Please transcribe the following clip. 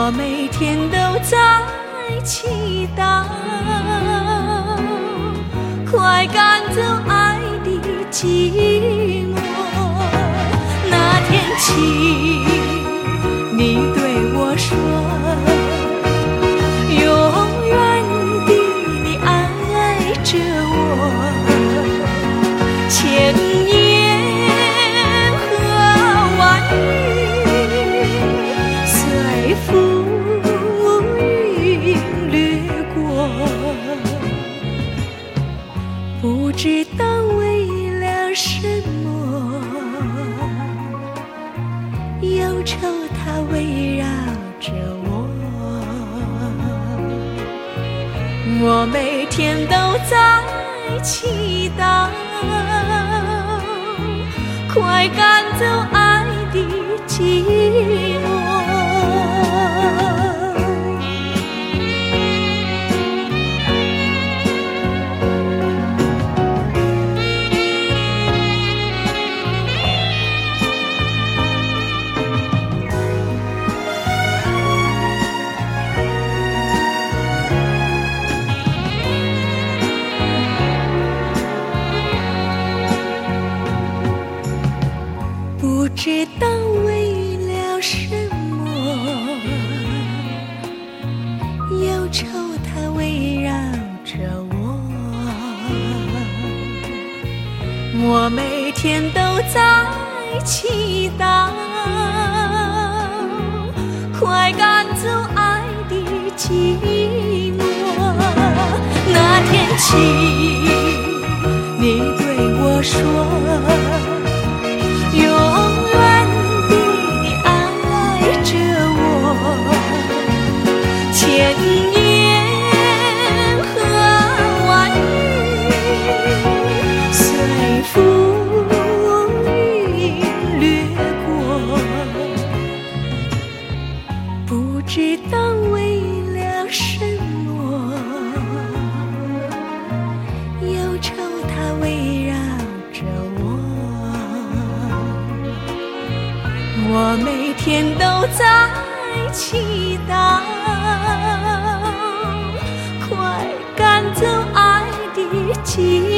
我每天都在祈祷，快赶走爱的寂寞。那天起，你对我说，永远的你爱着我，千言和万语随风云掠过，不知道为了什么，忧愁它围绕着我。我每天都在祈祷，快赶走爱的寂寞。不知道为了什么，忧愁它围绕着我。我每天都在祈祷，快赶走爱的寂寞。那天起，你对我说，永远的你爱着我，千言和万语随风云掠过，不知道为了什么，忧愁它围绕着我。我每天都在祈祷，快赶走爱的寂寞。